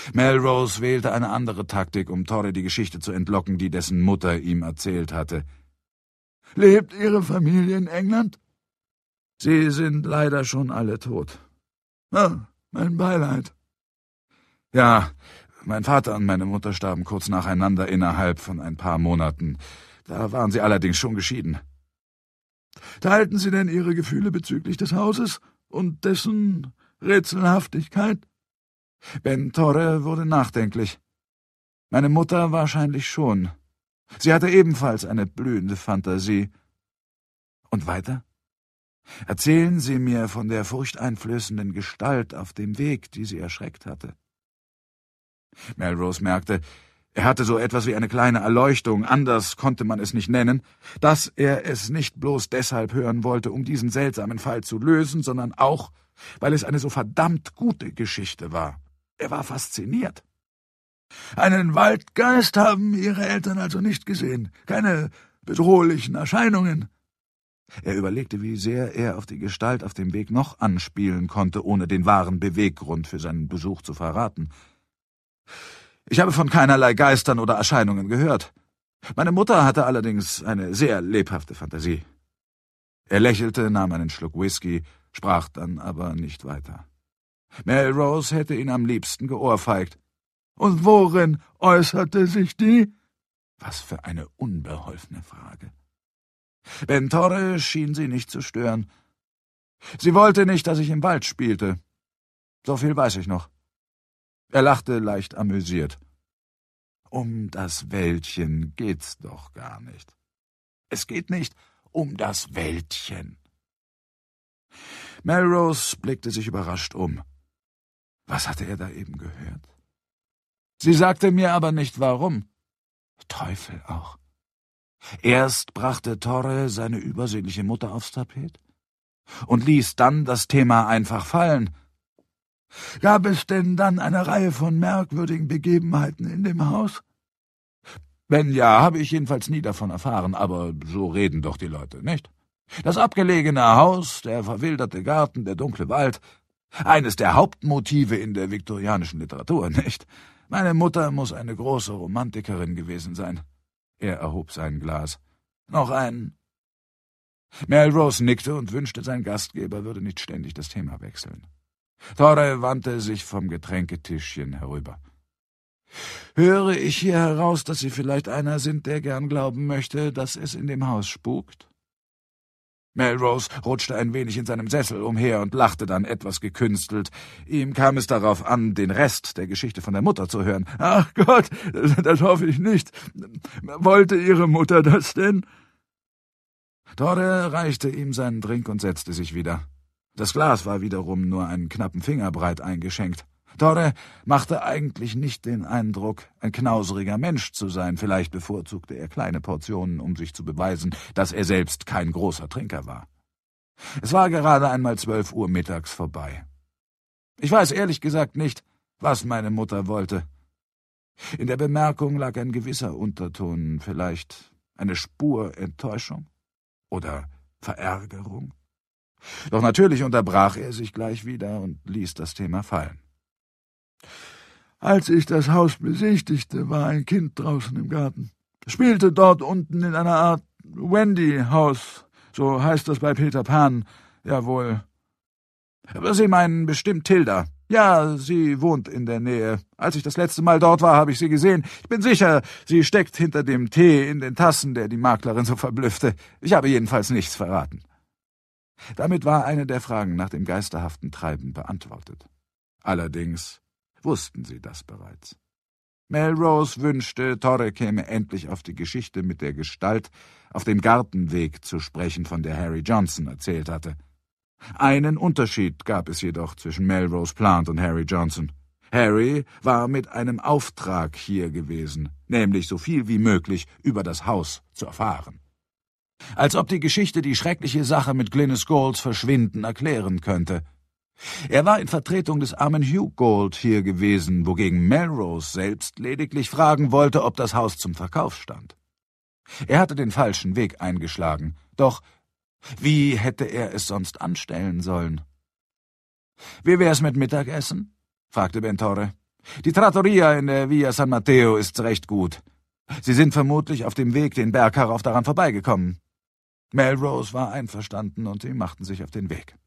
Melrose wählte eine andere Taktik, um Torre die Geschichte zu entlocken, die dessen Mutter ihm erzählt hatte. »Lebt Ihre Familie in England?« »Sie sind leider schon alle tot.« »Ah, mein Beileid.« »Ja, mein Vater und meine Mutter starben kurz nacheinander innerhalb von ein paar Monaten. Da waren sie allerdings schon geschieden.« »Teilten Sie denn Ihre Gefühle bezüglich des Hauses und dessen Rätselhaftigkeit?« Ben Torre wurde nachdenklich. »Meine Mutter wahrscheinlich schon. Sie hatte ebenfalls eine blühende Fantasie.« »Und weiter? Erzählen Sie mir von der furchteinflößenden Gestalt auf dem Weg, die sie erschreckt hatte.« Melrose merkte, er hatte so etwas wie eine kleine Erleuchtung, anders konnte man es nicht nennen, dass er es nicht bloß deshalb hören wollte, um diesen seltsamen Fall zu lösen, sondern auch, weil es eine so verdammt gute Geschichte war. Er war fasziniert. »Einen Waldgeist haben Ihre Eltern also nicht gesehen? Keine bedrohlichen Erscheinungen?« Er überlegte, wie sehr er auf die Gestalt auf dem Weg noch anspielen konnte, ohne den wahren Beweggrund für seinen Besuch zu verraten. »Ich habe von keinerlei Geistern oder Erscheinungen gehört. Meine Mutter hatte allerdings eine sehr lebhafte Fantasie.« Er lächelte, nahm einen Schluck Whisky, sprach dann aber nicht weiter. Melrose hätte ihn am liebsten geohrfeigt. »Und worin äußerte sich die?« Was für eine unbeholfene Frage. Ben Torre schien sie nicht zu stören. »Sie wollte nicht, dass ich im Wald spielte. So viel weiß ich noch.« Er lachte leicht amüsiert. »Um das Wäldchen geht's doch gar nicht. Es geht nicht um das Wäldchen.« Melrose blickte sich überrascht um. Was hatte er da eben gehört? Sie sagte mir aber nicht, warum. Teufel auch. Erst brachte Torre seine überseelische Mutter aufs Tapet und ließ dann das Thema einfach fallen. »Gab es denn dann eine Reihe von merkwürdigen Begebenheiten in dem Haus?« »Wenn ja, habe ich jedenfalls nie davon erfahren, aber so reden doch die Leute, nicht? Das abgelegene Haus, der verwilderte Garten, der dunkle Wald, eines der Hauptmotive in der viktorianischen Literatur, nicht? Meine Mutter muss eine große Romantikerin gewesen sein.« Er erhob sein Glas. »Noch einen?« Melrose nickte und wünschte, sein Gastgeber würde nicht ständig das Thema wechseln. Torre wandte sich vom Getränketischchen herüber. »Höre ich hier heraus, dass Sie vielleicht einer sind, der gern glauben möchte, dass es in dem Haus spukt?« Melrose rutschte ein wenig in seinem Sessel umher und lachte dann etwas gekünstelt. Ihm kam es darauf an, den Rest der Geschichte von der Mutter zu hören. »Ach Gott, das hoffe ich nicht. Wollte Ihre Mutter das denn?« Torre reichte ihm seinen Drink und setzte sich wieder. Das Glas war wiederum nur einen knappen Finger breit eingeschenkt. Torre machte eigentlich nicht den Eindruck, ein knauseriger Mensch zu sein. Vielleicht bevorzugte er kleine Portionen, um sich zu beweisen, dass er selbst kein großer Trinker war. Es war gerade einmal 12 Uhr mittags vorbei. Ich weiß ehrlich gesagt nicht, was meine Mutter wollte. In der Bemerkung lag ein gewisser Unterton, vielleicht eine Spur Enttäuschung oder Verärgerung. Doch natürlich unterbrach er sich gleich wieder und ließ das Thema fallen. »Als ich das Haus besichtigte, war ein Kind draußen im Garten. Spielte dort unten in einer Art Wendy-Haus, so heißt das bei Peter Pan, jawohl. Aber Sie meinen bestimmt Tilda. Ja, sie wohnt in der Nähe. Als ich das letzte Mal dort war, habe ich sie gesehen. Ich bin sicher, sie steckt hinter dem Tee in den Tassen, der die Maklerin so verblüffte. Ich habe jedenfalls nichts verraten.« Damit war eine der Fragen nach dem geisterhaften Treiben beantwortet. Allerdings wussten sie das bereits. Melrose wünschte, Torre käme endlich auf die Geschichte mit der Gestalt auf dem Gartenweg zu sprechen, von der Harry Johnson erzählt hatte. Einen Unterschied gab es jedoch zwischen Melrose Plant und Harry Johnson. Harry war mit einem Auftrag hier gewesen, nämlich so viel wie möglich über das Haus zu erfahren. Als ob die Geschichte die schreckliche Sache mit Glynnis Goulds Verschwinden erklären könnte. Er war in Vertretung des armen Hugh Gould hier gewesen, wogegen Melrose selbst lediglich fragen wollte, ob das Haus zum Verkauf stand. Er hatte den falschen Weg eingeschlagen, doch wie hätte er es sonst anstellen sollen? »Wie wär's mit Mittagessen?« fragte Ben Torre. Die Trattoria in der Via San Matteo ist recht gut. Sie sind vermutlich auf dem Weg den Berg herauf daran vorbeigekommen.« Melrose war einverstanden und sie machten sich auf den Weg.